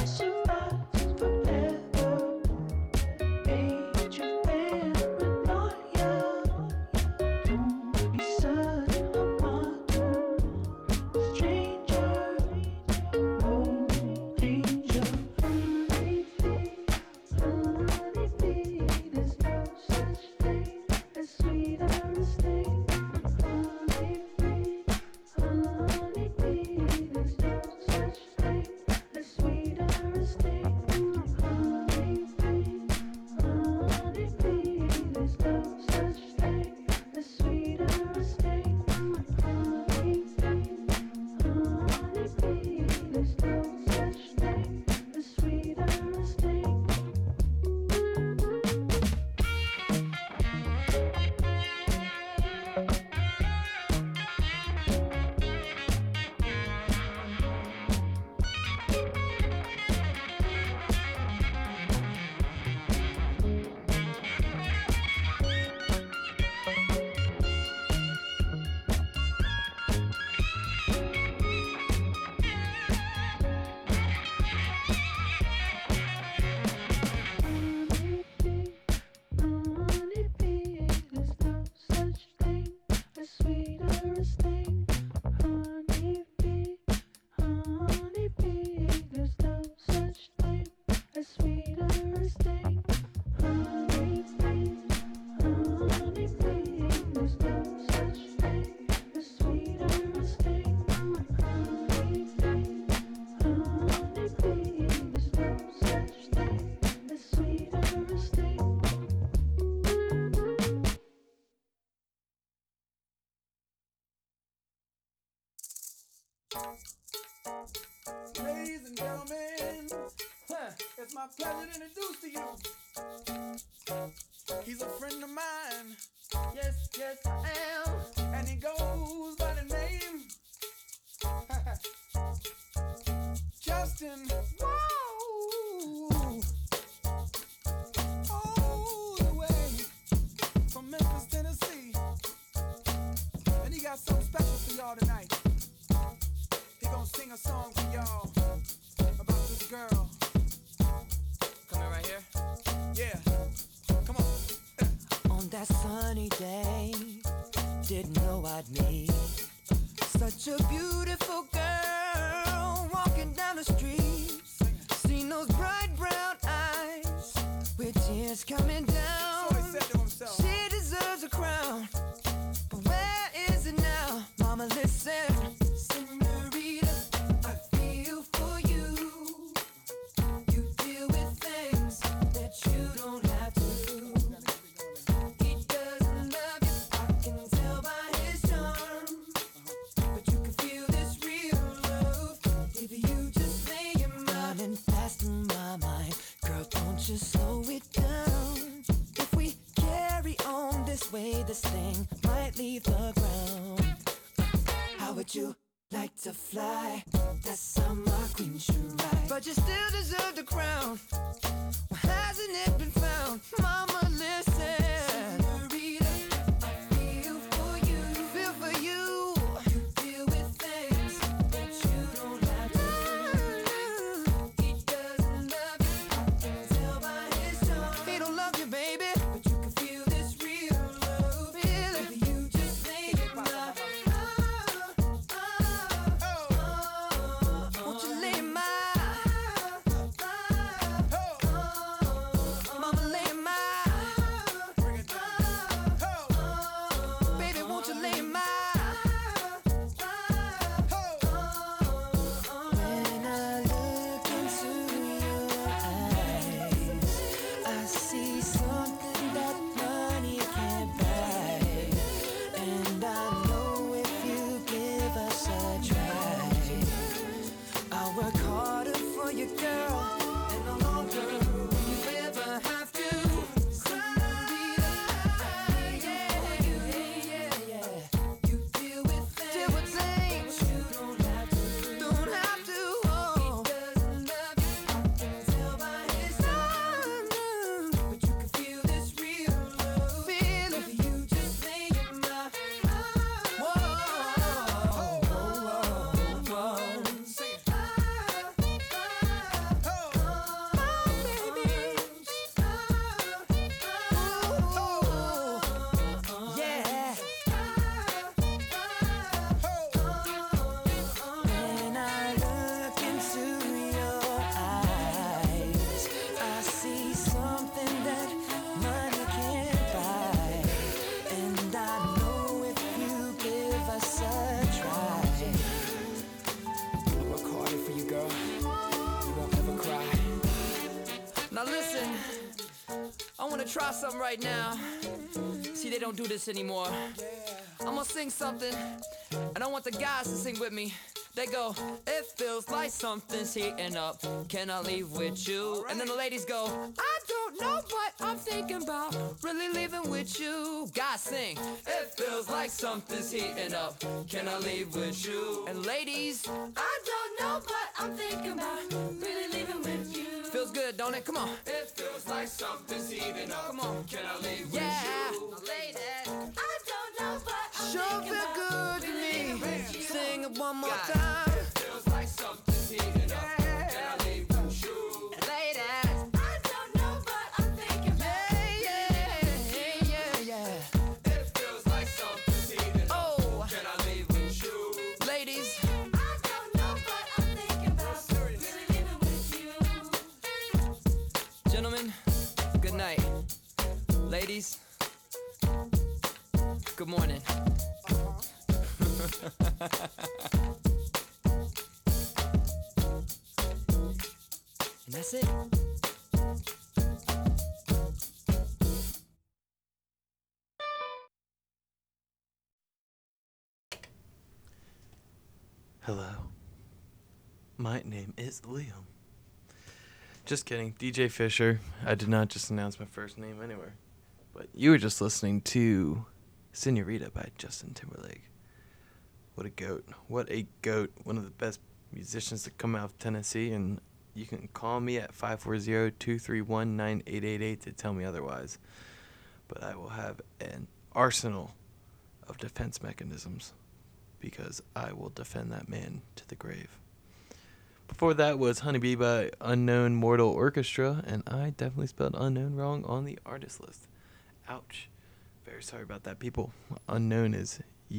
Ladies and gentlemen, it's my pleasure to introduce to you. He's a friend of mine. Yes, yes, I am. And he goes by the name Justin. Whoa! All the way from Memphis, Tennessee. And he got something special for y'all tonight. He gonna sing a song for y'all about this girl. Coming right here? Yeah. Come on. On that sunny day, didn't know I'd meet such a beautiful girl walking down the street. Seen those bright brown eyes with tears coming down. So he said to himself, she deserves a crown, but where is it now? Mama, listen. I feel for you. You deal with things that you don't have to. He doesn't love you, I can tell by his charm. But you can feel this real love if you just lay your mind and fast in my mind. Girl, don't you slow it down. If we carry on this way, this thing might leave the ground. How would you like to fly? That's how my queen should ride. But you still deserve the crown. Well, hasn't it been found? Mama, listen. Senorita, I feel for you. Feel for you. You deal with things that you don't have to. He doesn't love you, I can tell by his tone. He don't love you, baby, but you can feel this real love. Really? If you just lay it down. Mama, lay my wanna try something right now. See, they don't do this anymore. I'm gonna sing something, and I want the guys to sing with me. They go, it feels like something's heating up. Can I leave with you? And then the ladies go, I don't know, but I'm thinking about really leaving with you. Guys sing, it feels like something's heating up. Can I leave with you? And ladies, I don't know, but I'm thinking about really leaving with you. Feels good, don't it? Come on. It feels like something's heating up. Come on. Can I leave with you? Ladies, I don't know, but I'm sure feel good to me. Sing it one more time. It feels like something's heating up. Can I leave with you? Ladies, I don't know, but I'm thinking about It feels like something's heating up. Oh, can I leave with you? Ladies, I don't know, but I'm thinking about really living with you. Gentlemen, good night. Ladies, good morning. And that's it. Hello. My name is Liam. Just kidding. DJ Fisher. I did not just announce my first name anywhere. But you were just listening to Senorita by Justin Timberlake. What a goat. What a goat. One of the best musicians to come out of Tennessee. And you can call me at 540-231-9888 to tell me otherwise. But I will have an arsenal of defense mechanisms because I will defend that man to the grave. Before that was Honeybee by Unknown Mortal Orchestra, and I definitely spelled unknown wrong on the artist list. Ouch. Very sorry about that, people. Unknown is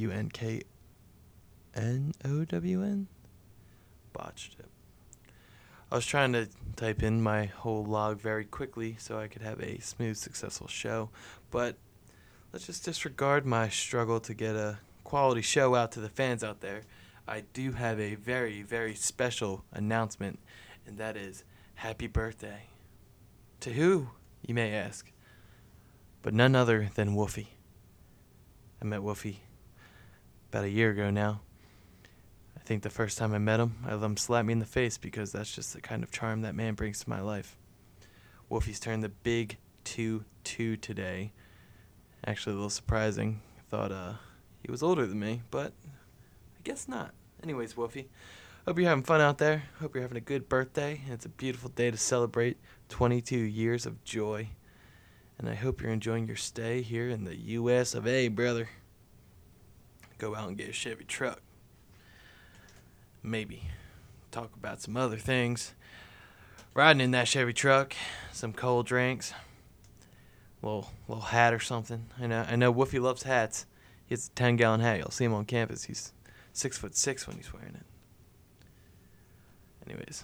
UNKNOWN. Botched it. I was trying to type in my whole log very quickly so I could have a smooth, successful show, but let's just disregard my struggle to get a quality show out to the fans out there. I do have a very, very special announcement, and that is happy birthday. To who, you may ask? But none other than Wolfie. I met Wolfie about a year ago now. I think the first time I met him, I let him slap me in the face because that's just the kind of charm that man brings to my life. Wolfie's turned the big 2-2 today. Actually, a little surprising. I thought he was older than me, but I guess not. Anyways, Wolfie, hope you're having fun out there. Hope you're having a good birthday. It's a beautiful day to celebrate 22 years of joy. And I hope you're enjoying your stay here in the U.S. of A., brother. Go out and get a Chevy truck. Maybe talk about some other things. Riding in that Chevy truck, some cold drinks, little hat or something. I know Wolfie loves hats. He has a 10-gallon hat. You'll see him on campus. He's 6'6" when he's wearing it. Anyways.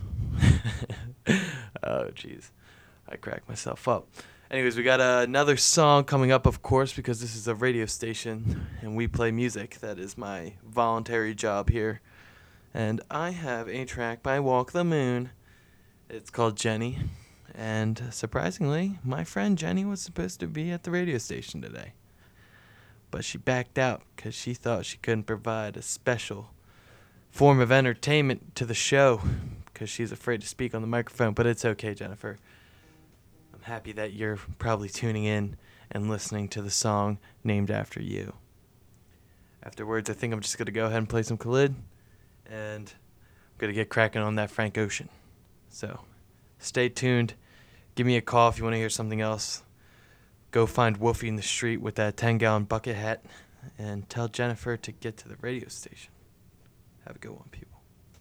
Oh, jeez. I cracked myself up. Anyways, we got another song coming up, of course, because this is a radio station, and we play music. That is my voluntary job here. And I have a track by Walk the Moon. It's called Jenny. And surprisingly, my friend Jenny was supposed to be at the radio station today. But she backed out because she thought she couldn't provide a special form of entertainment to the show because she's afraid to speak on the microphone. But it's okay, Jennifer. I'm happy that you're probably tuning in and listening to the song named after you. Afterwards, I think I'm just going to go ahead and play some Khalid. And I'm going to get cracking on that Frank Ocean. So stay tuned. Give me a call if you want to hear something else. Go find Wolfie in the street with that 10-gallon bucket hat and tell Jennifer to get to the radio station. Have a good one, people.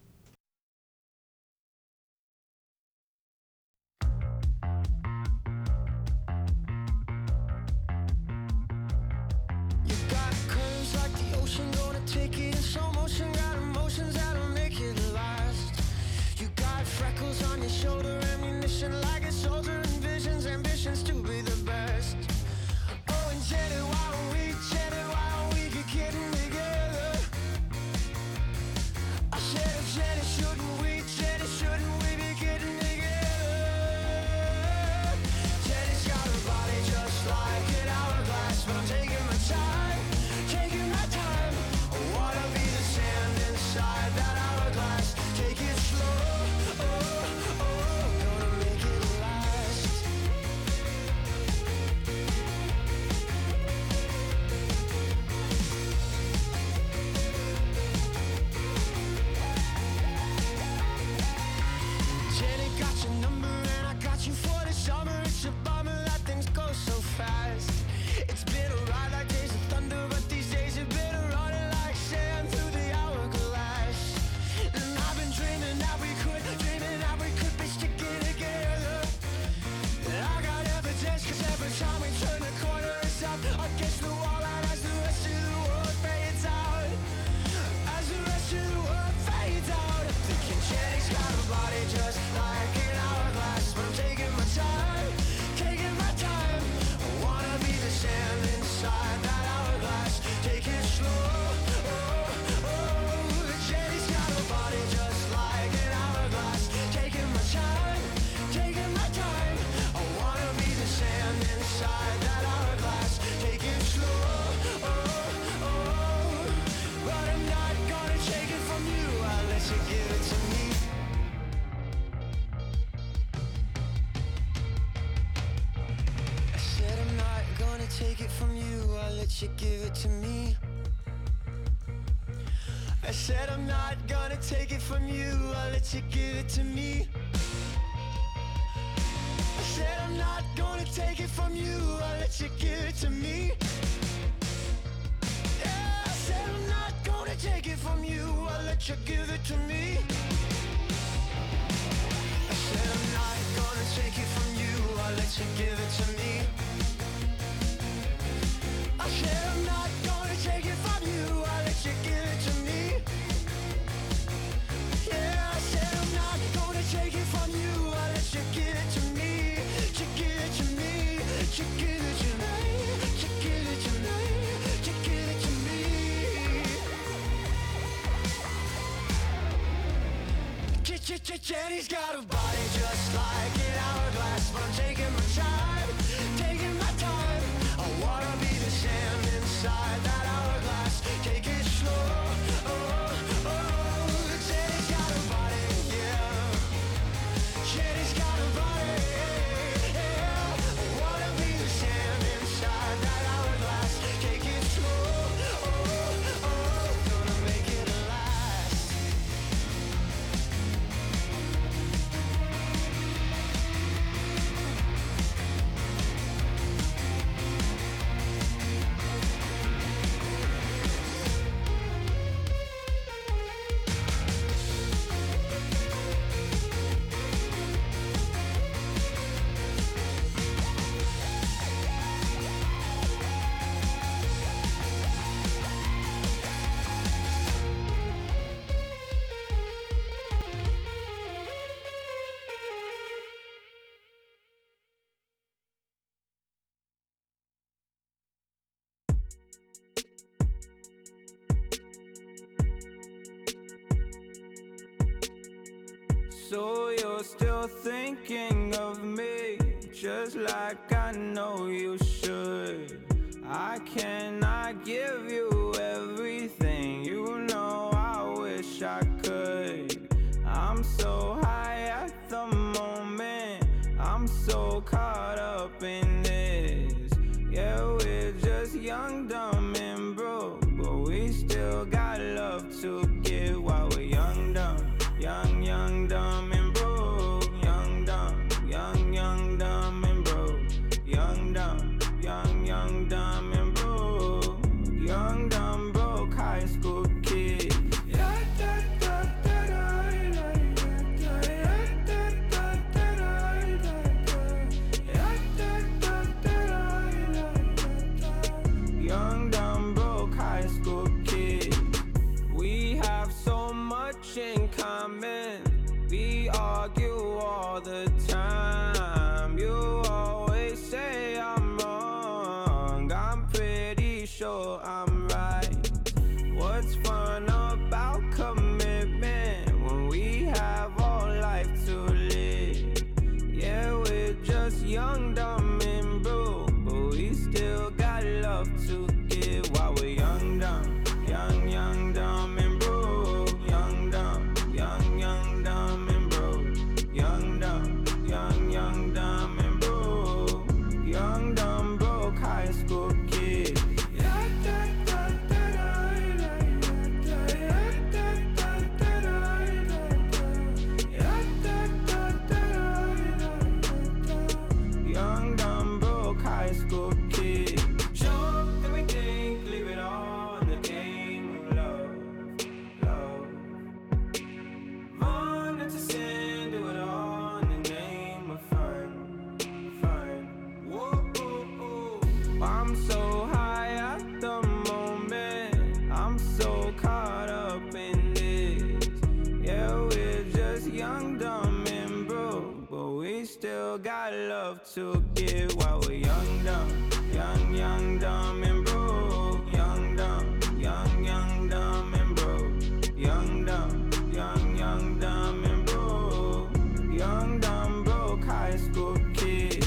You got curves like the ocean, gonna take it in slow motion. Got emotions that'll make it last. You got freckles on your shoulder, ammunition like a soldier, and visions, ambitions to be the best. Oh, and Jenny, why don't we get getting together? I said, Jenny, shouldn't we be getting together? Jenny's got her body take it from you, I'll let you give it to me. I said I'm not gonna take it from you, I'll let you give it to me. I said I'm not gonna take it from you, I'll let you give it to me. Yeah, I said I'm not gonna take it from you, I'll let you give it to me. I said I'm not gonna take it from you, I'll let you give it to me. I said I'm not gonna take it from you, I'll let you give it to me. Yeah, I said I'm not gonna take it from you, I'll let you give it to me. You give it to me, you give it to me, you give it to me, you give it to me. Jenny's got a body just like an hourglass, but I'm taking my time, taking my time. I wanna be the sand inside that hourglass. Take it slow, oh, oh. Jenny's got a body, yeah. Jenny's got a body, yeah. I wanna be the sand inside that hourglass. Take it slow, oh, oh. Gonna make it last. So you're still thinking of me, just like I know you should. I cannot give you everything, you know I wish I could. I'm so high at the moment, I'm so caught up in this. Yeah, we're just young, dumb, and broke, but we still got love to give while we're young, dumb. Young, young, dumb, and broke. Young, dumb, young, dumb, and broke. Young, dumb, young, dumb, and broke. Young, dumb, broke high school kid. Young, dumb, broke high school kid. We have so much in common. We argue all the time. You always say I'm wrong. I'm pretty sure I'm right. What's fun about commitment when we have all life to live? Yeah, we're just young, dumb, and broke, but we still got love to give while we're young, dumb, young, dumb, and broke. Young, dumb, young, dumb, and broke. Young, dumb, young, dumb, and broke. Young, dumb, broke high school kid. Young, dumb, broke high school kid. Show up everything, leave it all in the game of love, love. Run into sin, do it all in the name of fun, fun. Whoa, oh, oh. I'm so high at the moment, I'm so caught up in this. Yeah, we're just young, dumb, and broke, but we still got love to give while we're young, dumb, young, dumb, and broke. Young, dumb, young, dumb, and broke. Young, dumb, young, dumb, and broke. Young, dumb, broke high school kid.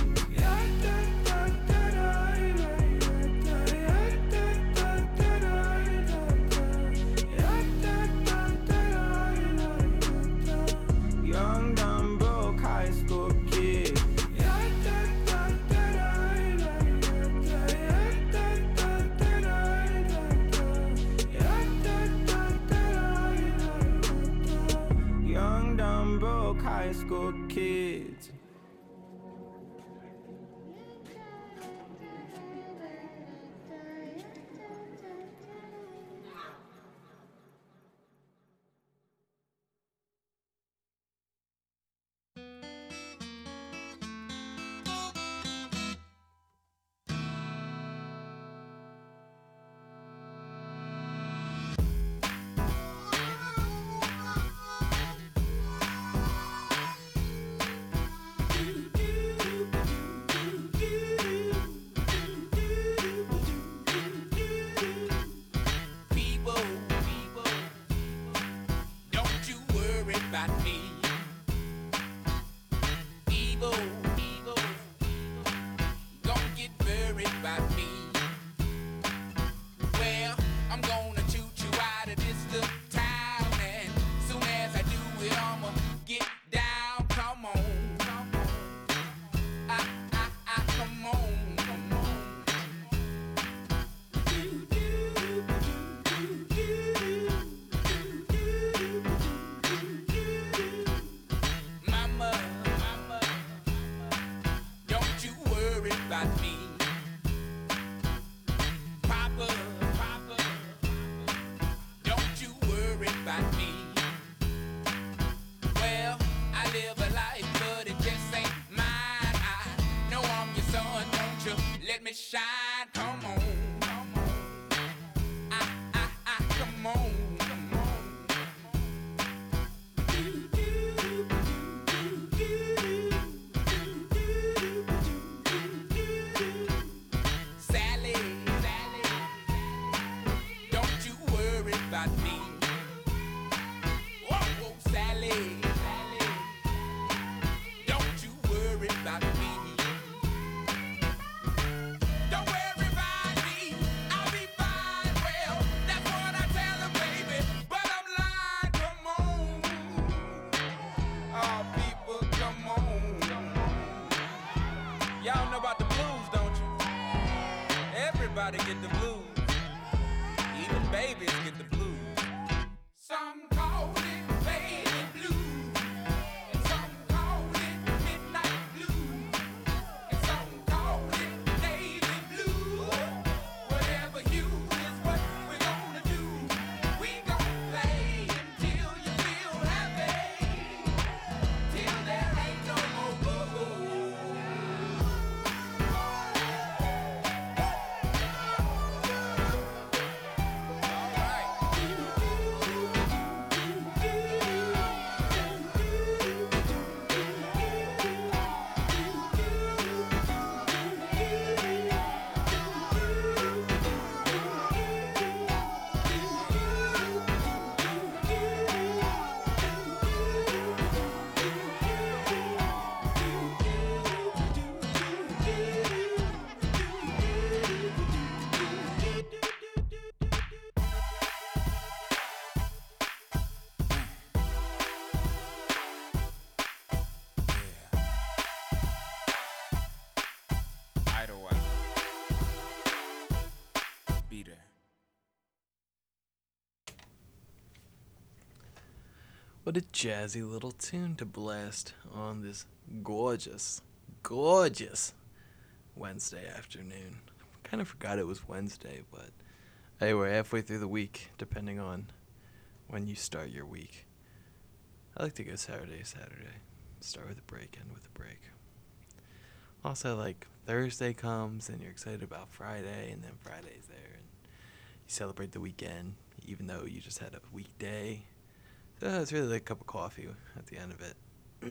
Young, dumb, broke high school kid. kids. People, don't you worry about me. Evil, don't get worried about me. Well, I'm gonna toot you out of this little town, and soon as I do it, I'ma get down. Come on, come on, come on. Mama, don't you worry about me. Papa, don't you worry about me. Well, I live a life, but it just ain't mine. I know I'm your son, don't you let me shine. Come on, come on, come on. Sally, don't you worry about me. Whoa, Sally, don't you worry about me. Don't worry about me, I'll be fine. Well, that's what I tell them, baby, but I'm lying. Come on, oh people, come on. Y'all know about the blues, don't you? Everybody get the blues. Even babies get the blues. Some call it baby blues, and some call it midnight blues, and some call it navy blue. Whatever hue is what we're gonna do. We gon' play until you feel happy, till there ain't no more boo-boo. Idlewild. Beat her. What a jazzy little tune to blast on this gorgeous, gorgeous Wednesday afternoon. Kind of forgot it was Wednesday, but hey, we're halfway through the week, depending on when you start your week. I like to go Saturday. Start with a break, end with a break. Also, like, Thursday comes and you're excited about Friday, and then Friday's there, and you celebrate the weekend, even though you just had a weekday. So it's really like a cup of coffee at the end of it.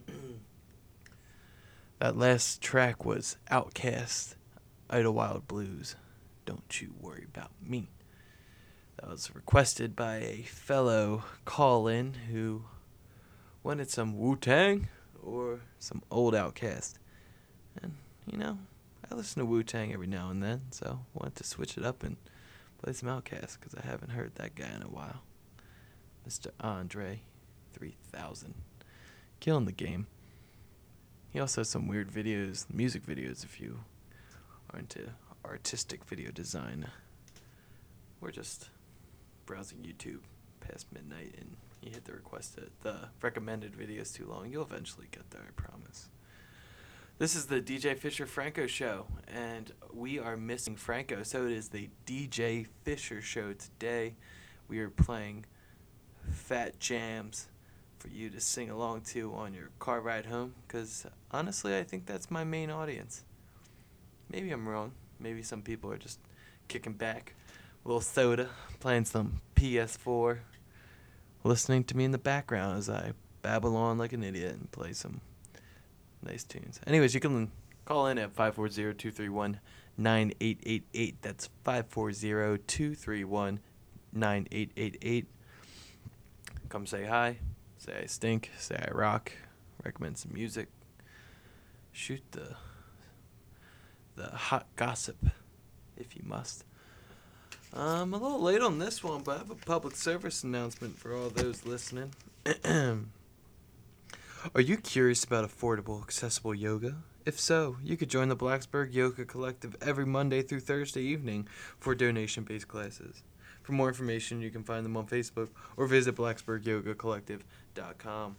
That last track was Outkast, Idlewild Blues, Don't You Worry About Me. That was requested by a fellow call-in who wanted some Wu-Tang or some old Outkast. And, you know, I listen to Wu-Tang every now and then, so I wanted to switch it up and play some Outkast because I haven't heard that guy in a while. Mr. Andre 3000. Killing the game. He also has some weird videos, music videos, if you are into artistic video design. Or just browsing YouTube past midnight and you hit the recommended videos too long, you'll eventually get there, I promise. This is the DJ Fisher Franco Show, and we are missing Franco, so it is the DJ Fisher Show today. We are playing fat jams for you to sing along to on your car ride home, because honestly, I think that's my main audience. Maybe I'm wrong. Maybe some people are just kicking back, a little soda, playing some PS4, listening to me in the background as I babble on like an idiot and play some nice tunes. Anyways, you can call in at 540-231-9888. That's 540-231-9888. Come say hi, say I stink, say I rock, recommend some music, shoot the hot gossip if you must. I'm a little late on this one, but I have a public service announcement for all those listening. Are you curious about affordable, accessible yoga? If so, you could join the Blacksburg Yoga Collective every Monday through Thursday evening for donation-based classes. For more information, you can find them on Facebook or visit blacksburgyogacollective.com.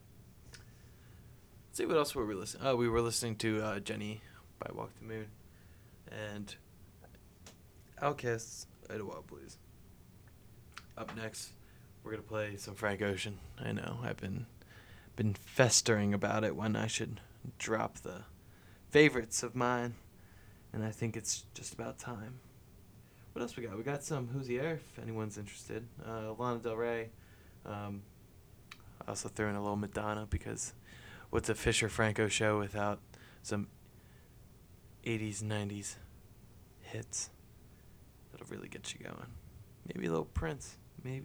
Let's see what else were we listening. Oh, we were listening to Jenny by Walk the Moon and Outcast's Idlewild Please. Up next, we're gonna play some Frank Ocean. I know I've been festering about it when I should drop the favorites of mine, and I think it's just about time. What else we got? We got some Hozier, if anyone's interested. Lana Del Rey. I also threw in a little Madonna, because what's a Fisher Franco show without some 80s, 90s hits that'll really get you going? Maybe a little Prince.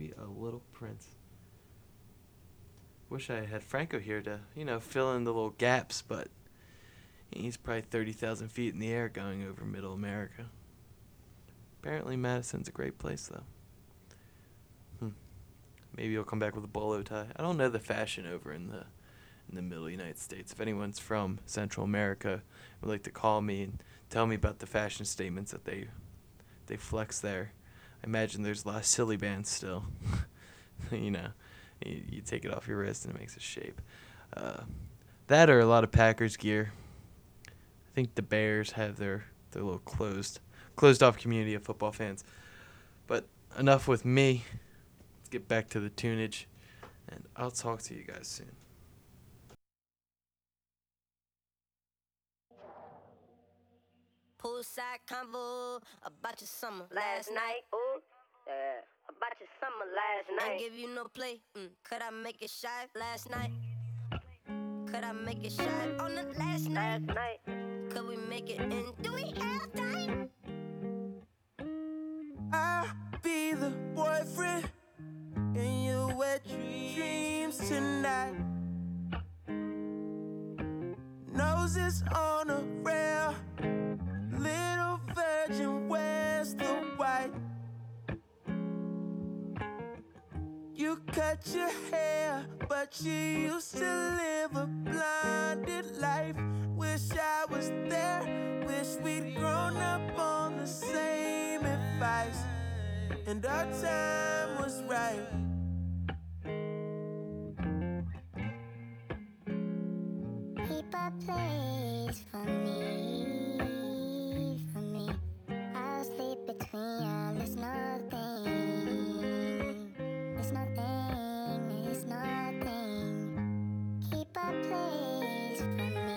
Wish I had Franco here to, fill in the little gaps, but he's probably 30,000 feet in the air going over middle America. Apparently Madison's a great place, though. Maybe he'll come back with a bolo tie. I don't know the fashion over in the middle United States. If anyone's from Central America would like to call me and tell me about the fashion statements that they flex there. I imagine there's a lot of silly bands still. You take it off your wrist and it makes a shape. That or a lot of Packers gear. I think the Bears have their little closed off community of football fans. But enough with me. Let's get back to the tunage, and I'll talk to you guys soon. Poolside convo about your summer last night. Ooh, yeah. About your summer last night. Ain't give you no play. Could I make it shy last night? Could I make it shy on the last night? Could we make it in? Do we have time? I'll be the boyfriend in your wet dreams tonight. Noses on a rail, little virgin wears the white. You cut your hair, but you used to live a blinded life. Wish I was there, wish we'd grown up on the same advice, and our time was right. Keep a place for me, I'll sleep between y'all, it's nothing. Keep a place for me.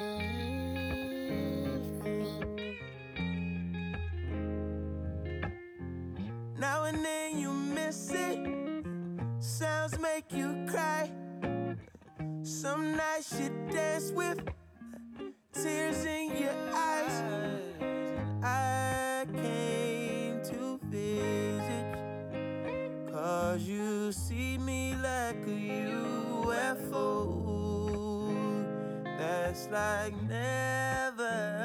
Now and then you miss it, sounds make you cry. Some nights you dance with tears in your eyes. I came to visit, 'cause you see me like a UFO. That's like never.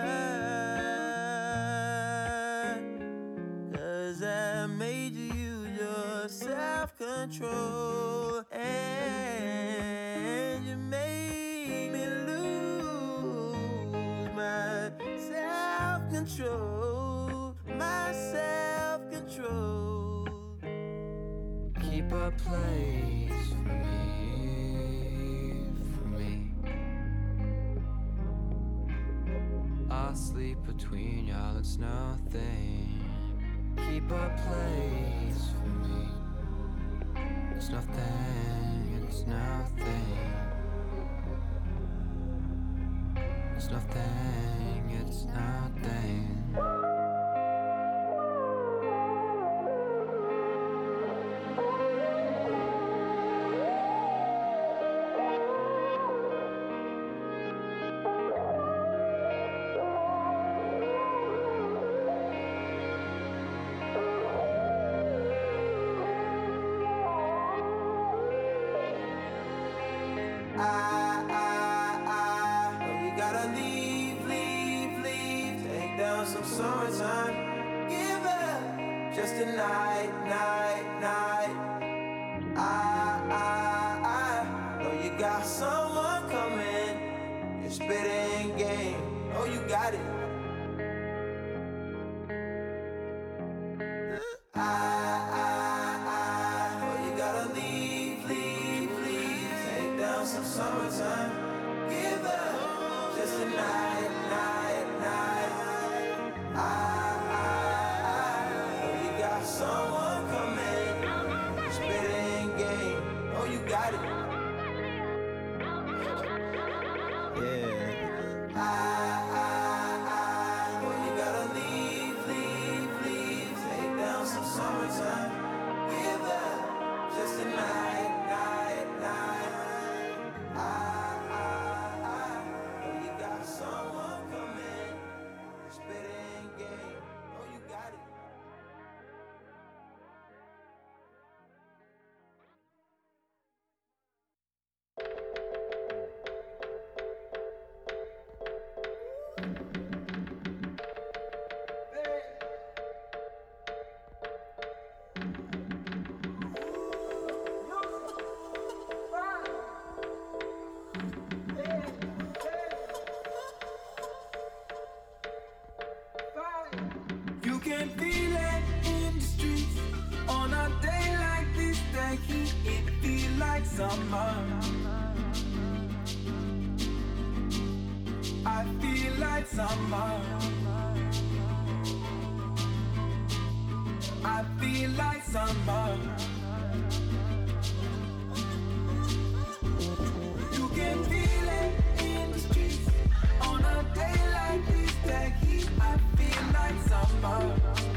'Cause I made you use your self-control, and you made me lose my self-control, Keep a place for me. I'll sleep between y'all, it's nothing. Keep a place for me. It's nothing, it's nothing. It's nothing, it's nothing. Oh, you gotta leave, leave, leave. Take down some summertime. Give up just a night, night, night. Oh, you got someone coming. You're spitting game. Oh, you got it. Oh, you gotta leave, leave, leave. Take down some summertime. Give up just a night, night, night. Oh, you got someone coming. Spitting game. Oh, you got it. Yeah. Oh, you gotta leave, leave, leave. Take down some summertime. Give up just a night, night, night. Oh, you got someone coming. Spitting game. Oh, you got it. You can feel it in the streets on a day like this. The heat, it feel like summer. I feel like summer. I feel like summer. You can feel it in the streets on a day like this. The heat, I feel like summer.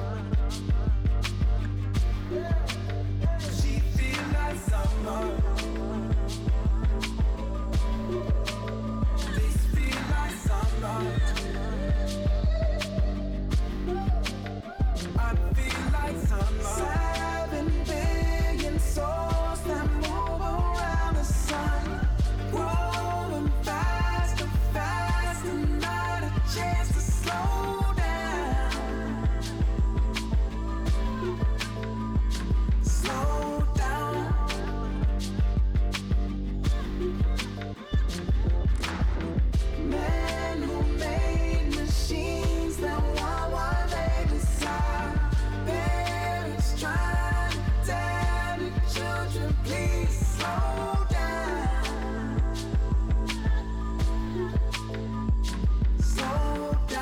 She feel like summer. This feel like summer. I feel like summer. 7 billion souls that move around the sun, growing faster, faster, not a chance to slow down. Slow down. Men who made machines that want what they desire. Parents trying to tell the children, please slow down. Slow down.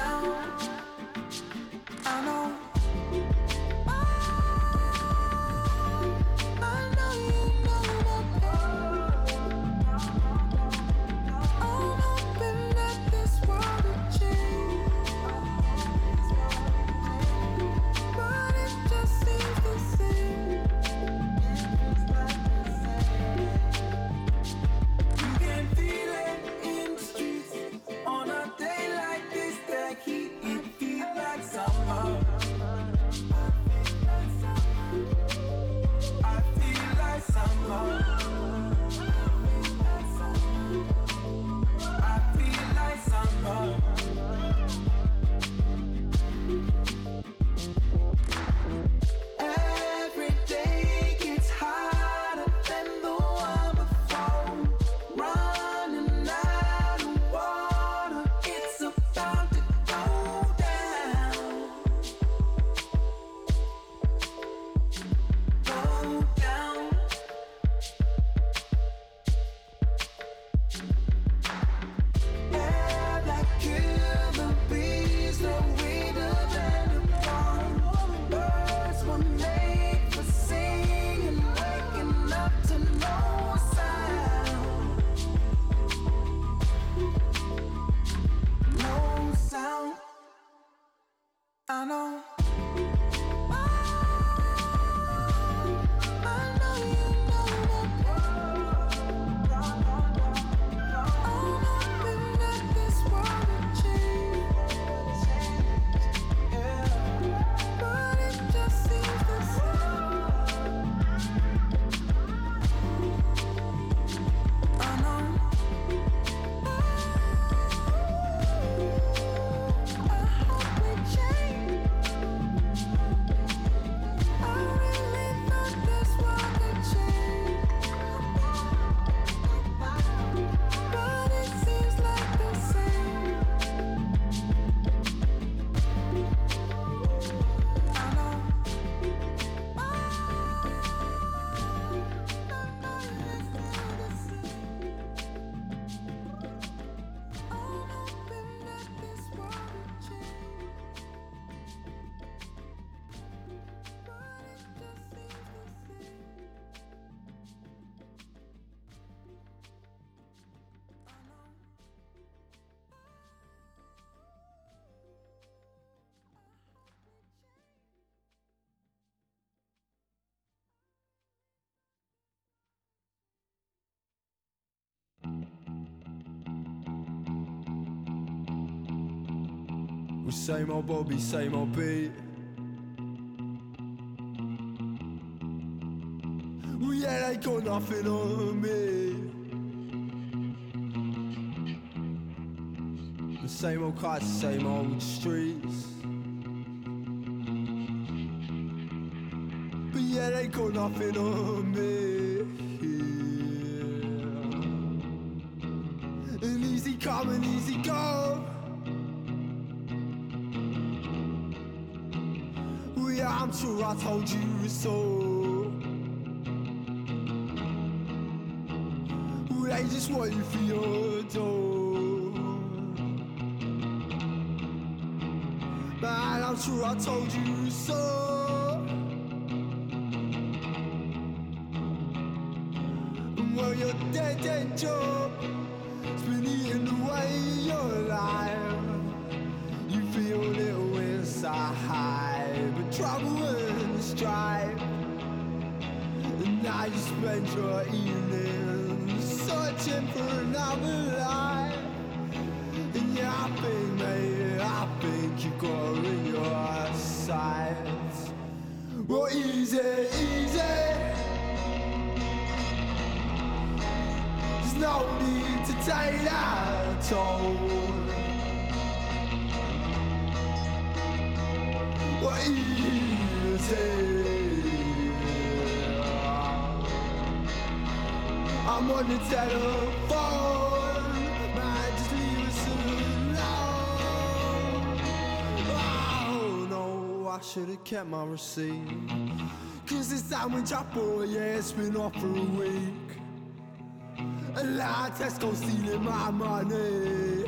I know. Well, same old Bobby, same old beat. Well, yeah, they got nothing on me. The same old cars, same old streets. But yeah, they got nothing on me. Yeah. And easy come and easy go. Yeah, I'm sure I told you so. They just want you for your dough. Man, I'm sure I told you so. Well, your dead job has been eating away your life. You feel a little inside, but trouble and strife. And now you spend your evening searching for another life. And yeah, I think, mate, I think you got her in your sights. Well, easy, easy. There's no need to take that toll. Well, easy. I'm on the telephone. Man, just leave us alone. Oh no, I should've kept my receipt. Cause this sandwich I bought, yeah, it's been off for a week. A lot of Tesco stealing my money.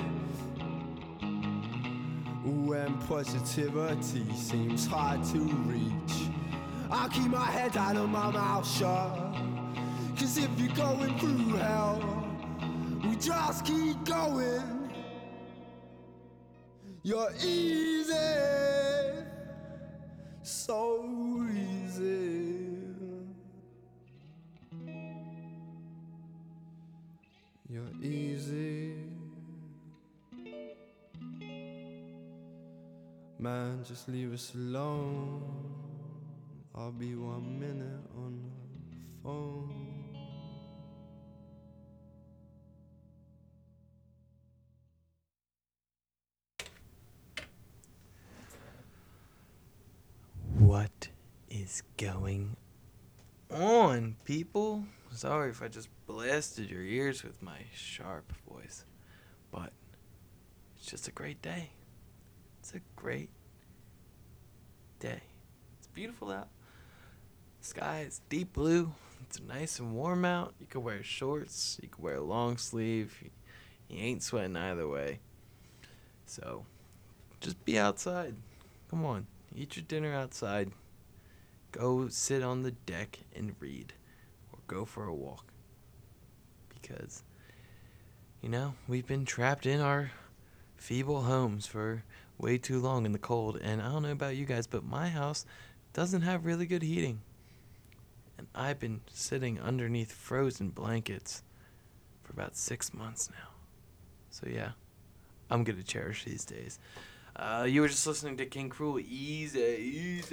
When positivity seems hard to reach, I'll keep my head down and my mouth shut. Cause if you're going through hell, we just keep going. You're easy, so easy. You're easy. Man, just leave us alone. I'll be 1 minute on the phone. What is going on, people? Sorry if I just blasted your ears with my sharp voice, but it's just a great day. It's a great day. It's beautiful out. The sky is deep blue. It's nice and warm out. You can wear shorts. You can wear a long sleeve. You ain't sweating either way. So, just be outside. Come on. Eat your dinner outside. Go sit on the deck and read. Or go for a walk. Because, we've been trapped in our feeble homes for way too long in the cold. And I don't know about you guys, but my house doesn't have really good heating. And I've been sitting underneath frozen blankets for about 6 months now. So yeah, I'm going to cherish these days. You were just listening to King Cruel, Easy.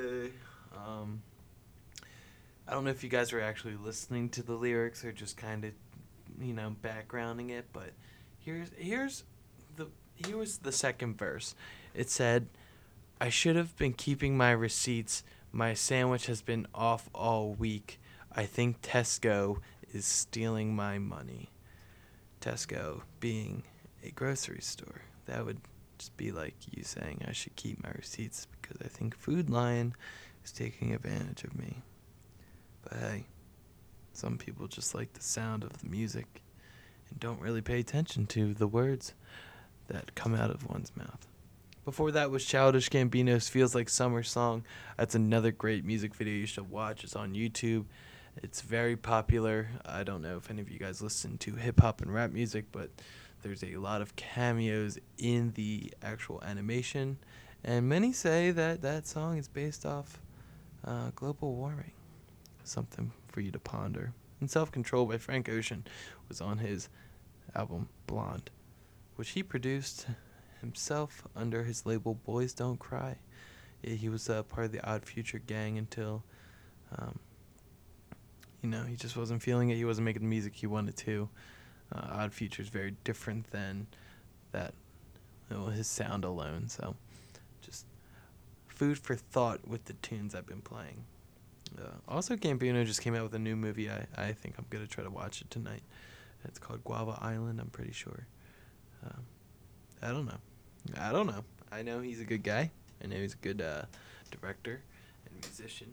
I don't know if you guys were actually listening to the lyrics or just kind of, backgrounding it, but here was the second verse. It said, "I should have been keeping my receipts. My sandwich has been off all week. I think Tesco is stealing my money." Tesco being a grocery store. That would just be like you saying I should keep my receipts because I think Food Lion is taking advantage of me. But hey, some people just like the sound of the music and don't really pay attention to the words that come out of one's mouth. Before that was Childish Gambino's Feels Like Summer song. That's another great music video you should watch. It's on YouTube. It's very popular. I don't know if any of you guys listen to hip-hop and rap music, but there's a lot of cameos in the actual animation. And many say that that song is based off global warming. Something for you to ponder. And Self-Control by Frank Ocean was on his album Blonde, which he produced himself under his label Boys Don't Cry. He was part of the Odd Future gang until, he just wasn't feeling it. He wasn't making the music he wanted to. Odd Future is very different than that, his sound alone. So just food for thought with the tunes I've been playing. Also, Gambino just came out with a new movie. I think I'm going to try to watch it tonight. It's called Guava Island, I'm pretty sure. I don't know. I know he's a good guy. I know he's a good director and musician.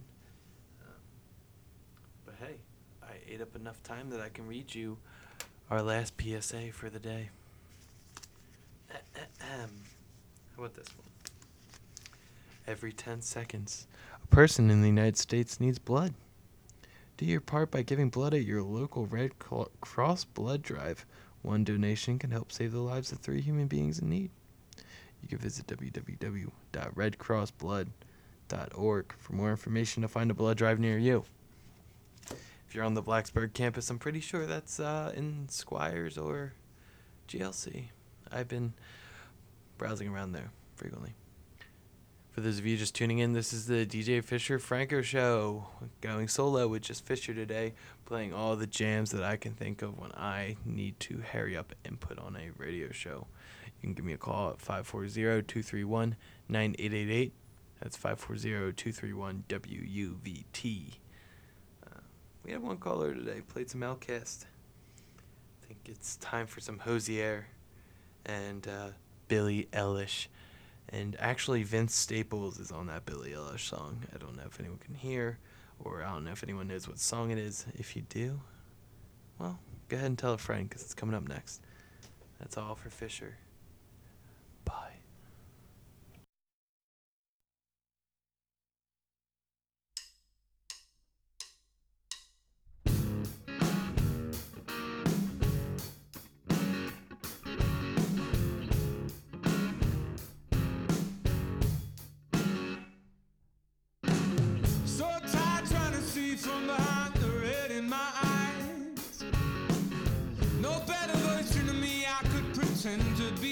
But hey, I ate up enough time that I can read you our last PSA for the day. How about this one? Every 10 seconds, a person in the United States needs blood. Do your part by giving blood at your local Red Cross blood drive. One donation can help save the lives of 3 human beings in need. You can visit www.redcrossblood.org for more information to find a blood drive near you. If you're on the Blacksburg campus, I'm pretty sure that's in Squires or GLC. I've been browsing around there frequently. For those of you just tuning in, this is the DJ Fisher Franco Show. Going solo with just Fisher today, playing all the jams that I can think of when I need to hurry up and put on a radio show. You can give me a call at 540-231-9888. That's 540-231-WUVT. We had one caller today, played some Outcast. I think it's time for some Hosier and Billie Eilish. And actually, Vince Staples is on that Billie Eilish song. I don't know if anyone can hear, or I don't know if anyone knows what song it is. If you do, well, go ahead and tell a friend, because it's coming up next. That's all for Fisher. Bye. So tired trying to see from behind the red in my eyes. No better version of me I could pretend to be.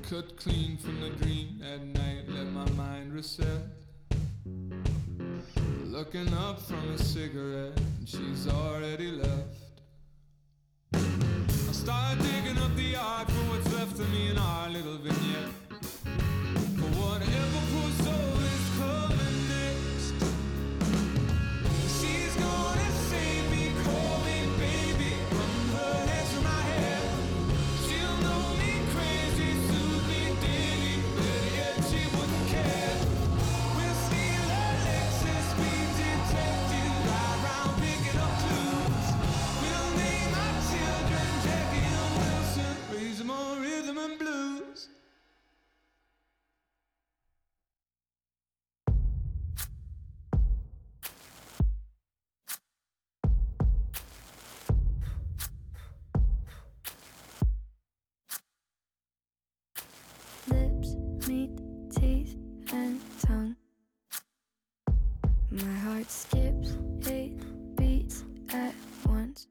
cut clean from the dream at night, let my mind reset. Looking up from a cigarette, and she's already left. I start digging up the art for what's left of me in our little vignette. For whatever poor soul is coming next, she's gonna save me, call me baby, from her head to my head. She'll know me crazy, soothe me daily, but yet she wouldn't care. We'll steal her Lexus, be detected, ride round picking up clues. We'll name our children Jackie and Wilson, raise them on rhythm and blues. Lips meet teeth and tongue. My heart skips 8 beats at once.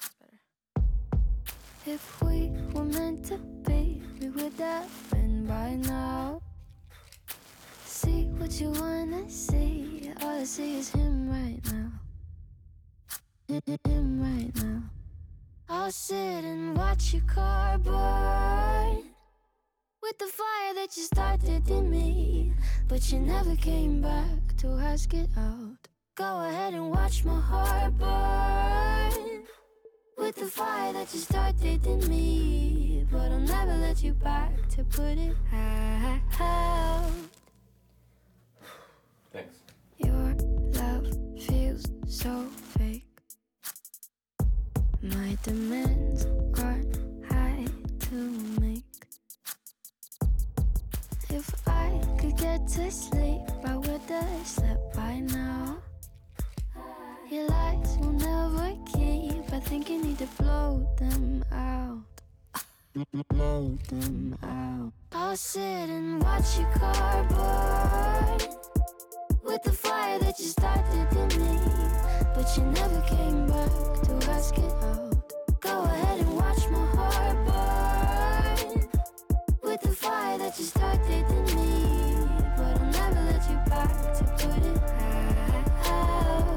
If we were meant to be, we would have been by now. See what you wanna see. All I see is him right now. Him right now. I'll sit and watch your car burn with the fire that you started in me, but you never came back to ask it out. Go ahead and watch my heart burn with the fire that you started in me, but I'll never let you back to put it out. Thanks. Your love feels so fake. My demands aren't high to make. If I could get to sleep, I would have slept by now. Your lies will never keep. I think you need to blow them out. Blow them out. I'll sit and watch your car burn with the fire that you started in me, but you never came back to ask it out. Go ahead and watch my heart burn with the fire that you started in me, but I'll never let you back to put it out.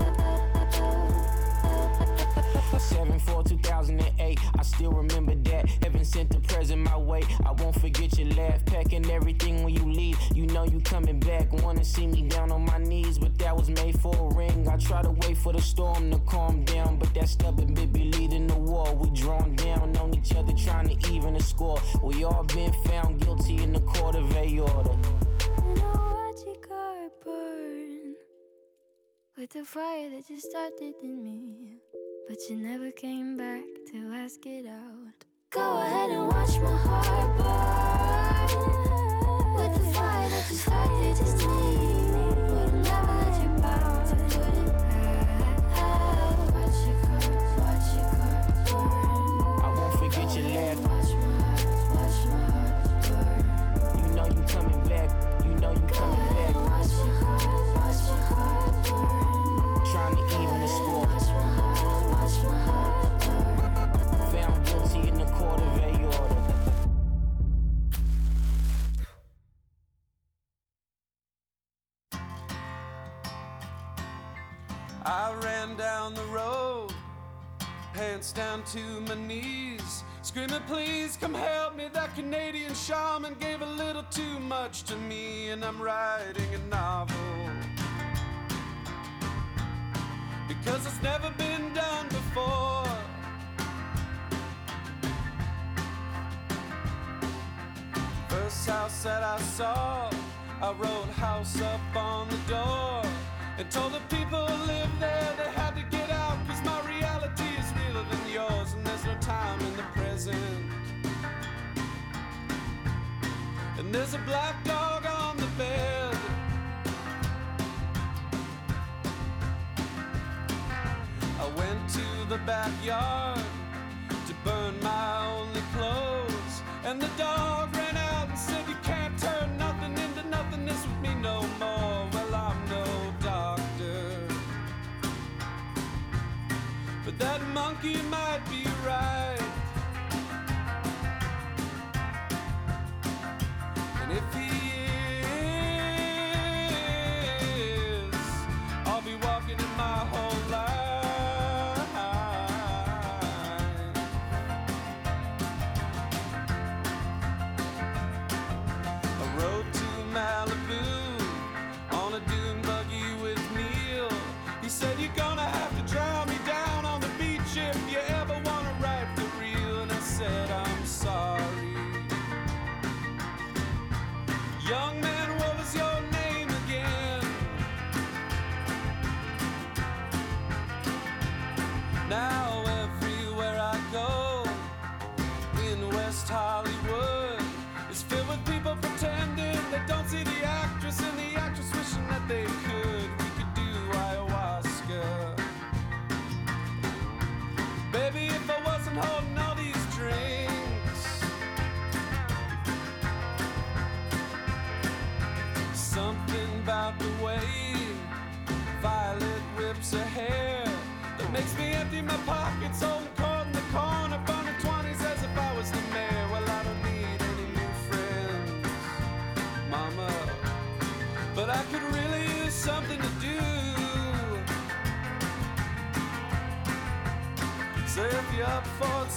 7/4/2008, I still remember that. Heaven sent the present my way. I won't forget your laugh, packing everything when you leave. You know you coming back. Wanna see me down on my knees, but that was made for a ring. I try to wait for the storm to calm down, but that stubborn bit be leading the war. We drawn down on each other, trying to even the score. We all been found guilty in the court of aorta. And I'll watch your car burn with the fire that you started in me, but you never came back to ask it out. Go ahead and watch my heart burn with the fire that you started in me, but I'll never let you back to put it out. Watch your car burn. I won't forget your laugh. Watch my heart burn. You know you coming back. You know you coming back. Watch your heart burn. Trying to even the score. Watch my heart burn. Found guilty in the court of aorta. I ran down the road, pants down to my knees, screaming, please come help me. That Canadian shaman gave a little too much to me, and I'm writing a novel because it's never been done before. First house that I saw, I wrote house up on the door and told the people who live there they had to get out, cause my reality is realer than yours, and there's no time in the present. And there's a black dog on the bed. I went to the backyard to burn my only clothes, and the dog ran out and said, you can't turn nothing into nothingness with me no more. Well, I'm no doctor, but that monkey might be right. if he is, I'll be walking in my whole life. I rode to Malibu on a dune buggy with Neil. He said, you're gonna have to drown me down on the beach if you ever wanna ride for real. And I said, I'm sorry. Young man, what was your name again? Now everywhere I go in West Hollywood, it's filled with people pretending they don't see the actress, and the actress wishing that they could. We could do ayahuasca. Baby, if I wasn't holding all these drinks, something about the way Violet whips her hair that makes me empty my pockets, holding cold in the corner, burning 20s as if I was the mayor. Well, I don't need any new friends, mama, but I could really use something to do. So if you're up for it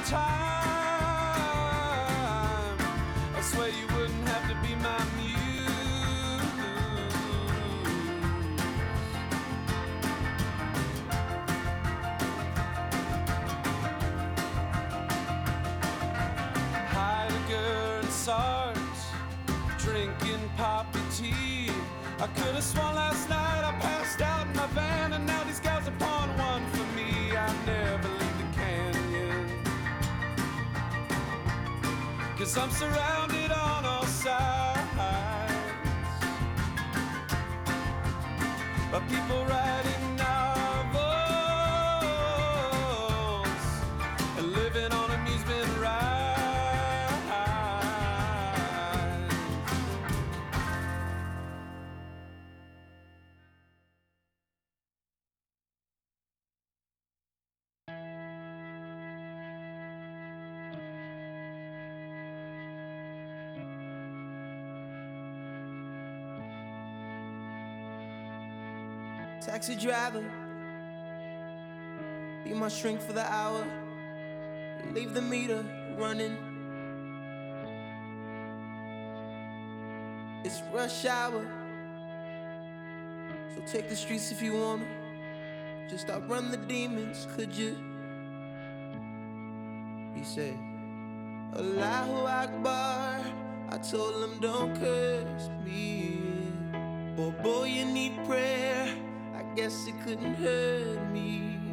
sometime, I swear you wouldn't have to be my muse. Heidegger and Sartre, drinking poppy tea. I could have sworn last night I passed out in my van, and now these guys are pouring one for me. I never leave the canyon, 'cause I'm surrounded on all sides by people writing novels and living on amusement rides. Taxi driver, be my shrink for the hour. Leave the meter running. It's rush hour, so take the streets if you wanna. Just outrun the demons, could you? He said, Allahu Akbar. I told him, don't curse me. Boy, you need prayer. I guess it couldn't hurt me.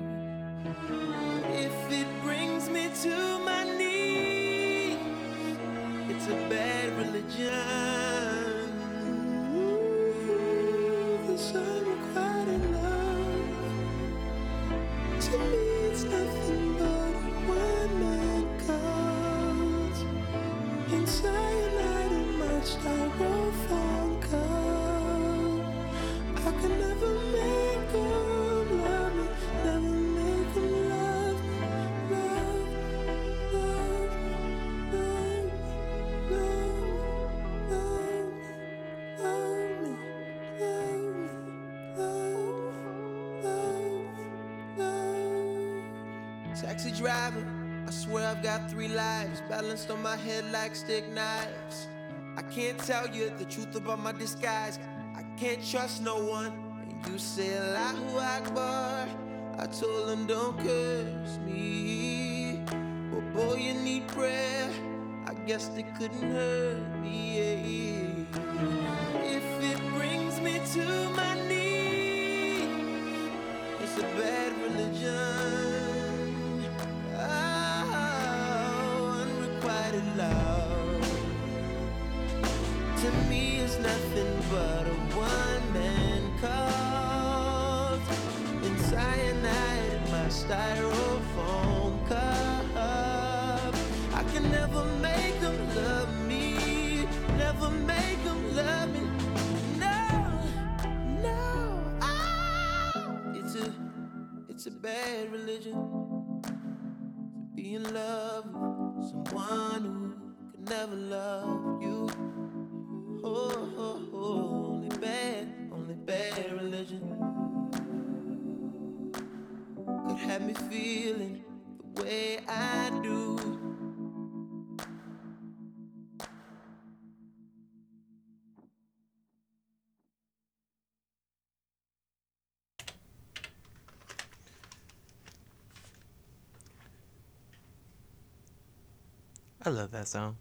If it brings me to my knees, it's a bad religion. This unrequited love, to me it's nothing but a one-man cause. In cyanide and much styrofoam cup, I can never make them love me, never make them love me, love, love, love, love, love me, love me, love, love. Taxi driver, I swear I've got 3 lives balanced on my head like stick knives. I can't tell you the truth about my disguise. I can't trust no one. And you say Allahu Akbar. I told him, don't curse me. But boy, you need prayer. I guess they couldn't hurt me. If it brings me to my knees, it's a bad religion. Oh, unrequited love, to me is nothing but a one-man cause. In cyanide in my styrofoam cup, I can never make them love me, never make them love me. No, no, it's a bad religion to be in love with someone who could never love you. I love that song.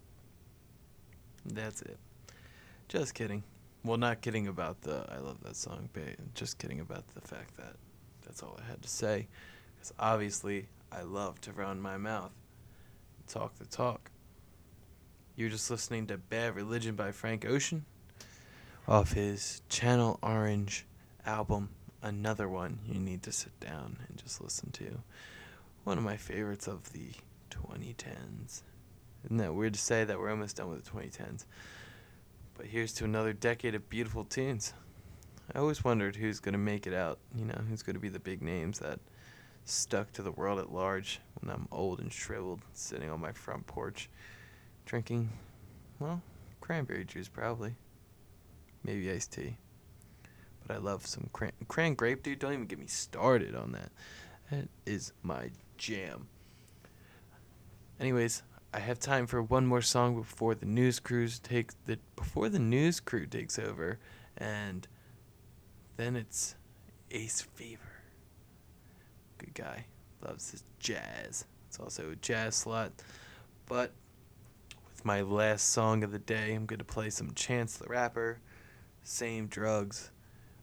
That's it. Just kidding. Well, not kidding about the I love that song, but just kidding about the fact that that's all I had to say. Because obviously, I love to run my mouth. Talk the talk. You're just listening to Bad Religion by Frank Ocean off his Channel Orange album. Another one you need to sit down and just listen to. One of my favorites of the 2010s. Isn't that weird to say that we're almost done with the 2010s? But here's to another decade of beautiful tunes. I always wondered who's going to make it out, who's going to be the big names that stuck to the world at large when I'm old and shriveled, sitting on my front porch, drinking, well, cranberry juice probably. Maybe iced tea. But I love some cran grape, dude. Don't even get me started on that. That is my jam. Anyways, I have time for one more song before the news crew takes over, and then it's Ace Fever. Good guy, loves his jazz. It's also a jazz slot. But with my last song of the day, I'm gonna play some Chance the Rapper, Same Drugs.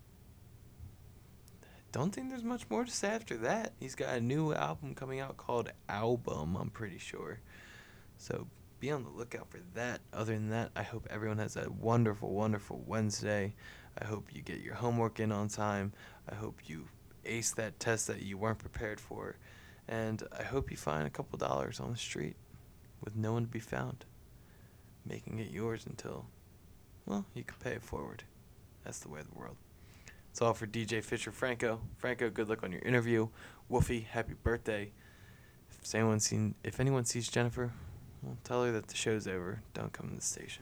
Don't think there's much more to say after that. He's got a new album coming out called Album, I'm pretty sure. So be on the lookout for that. Other than that, I hope everyone has a wonderful, wonderful Wednesday. I hope you get your homework in on time. I hope you ace that test that you weren't prepared for. And I hope you find a couple dollars on the street with no one to be found, making it yours until, well, you can pay it forward. That's the way of the world. It's all for DJ Fisher Franco. Franco, good luck on your interview. Wolfie, happy birthday. If anyone sees Jennifer, well, tell her that the show's over. Don't come to the station.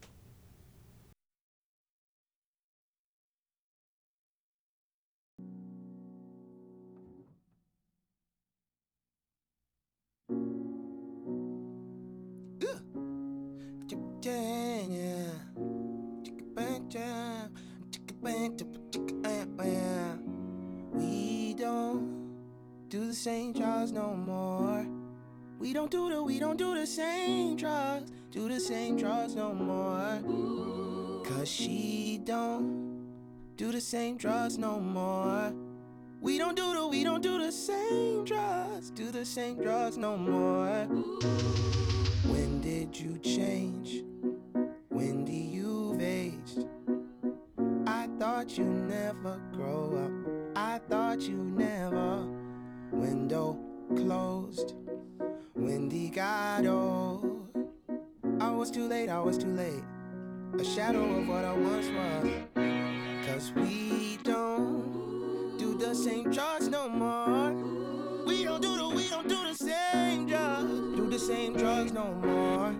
We don't do the same drugs no more. We don't do the same drugs, no more. Cause she don't do the same drugs no more. We don't do the same drugs no more. When did you change? When do you've aged? I thought you never grow up. I thought you never. Window closed. Wendy got old. I was too late. A shadow of what I once was. Cause we don't do the same drugs no more. We don't do the same drugs no more.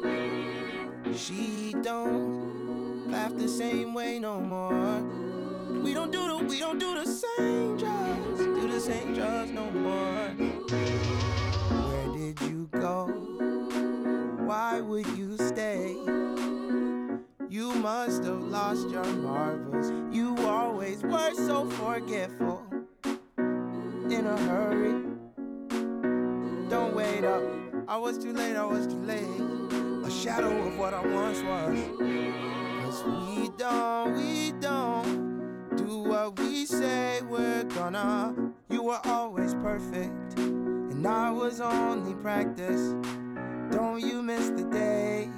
She don't laugh the same way no more. We don't do the same drugs no more. Where did you go? Why would you stay? You must have lost your marbles. You always were so forgetful. In a hurry. Don't wait up. I was too late. A shadow of what I once was. Cause we don't do what we say we're gonna. You were always perfect, and I was only practice. Don't you miss the days?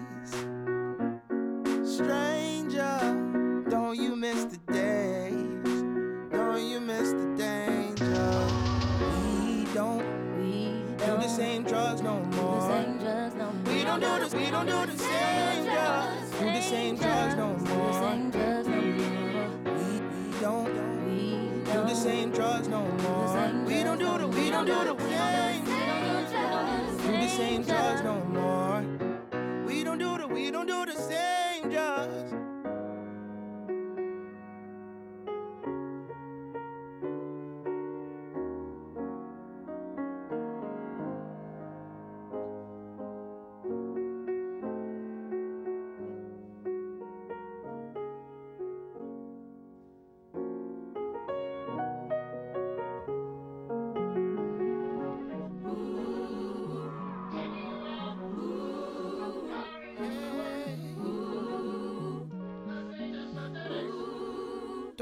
Stranger, don't you miss the days? Don't you miss the danger? We don't do the same drugs no more. We don't do the same drugs. Do the same drugs no more. We don't do the same drugs no more. We don't do the same drugs. Do the same drugs no more. We don't do the same drugs.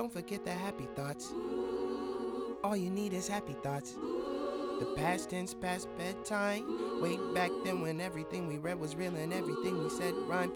don't forget the happy thoughts. All you need is happy thoughts. The past tense, past bedtime. Way back then when everything we read was real and everything we said rhymed.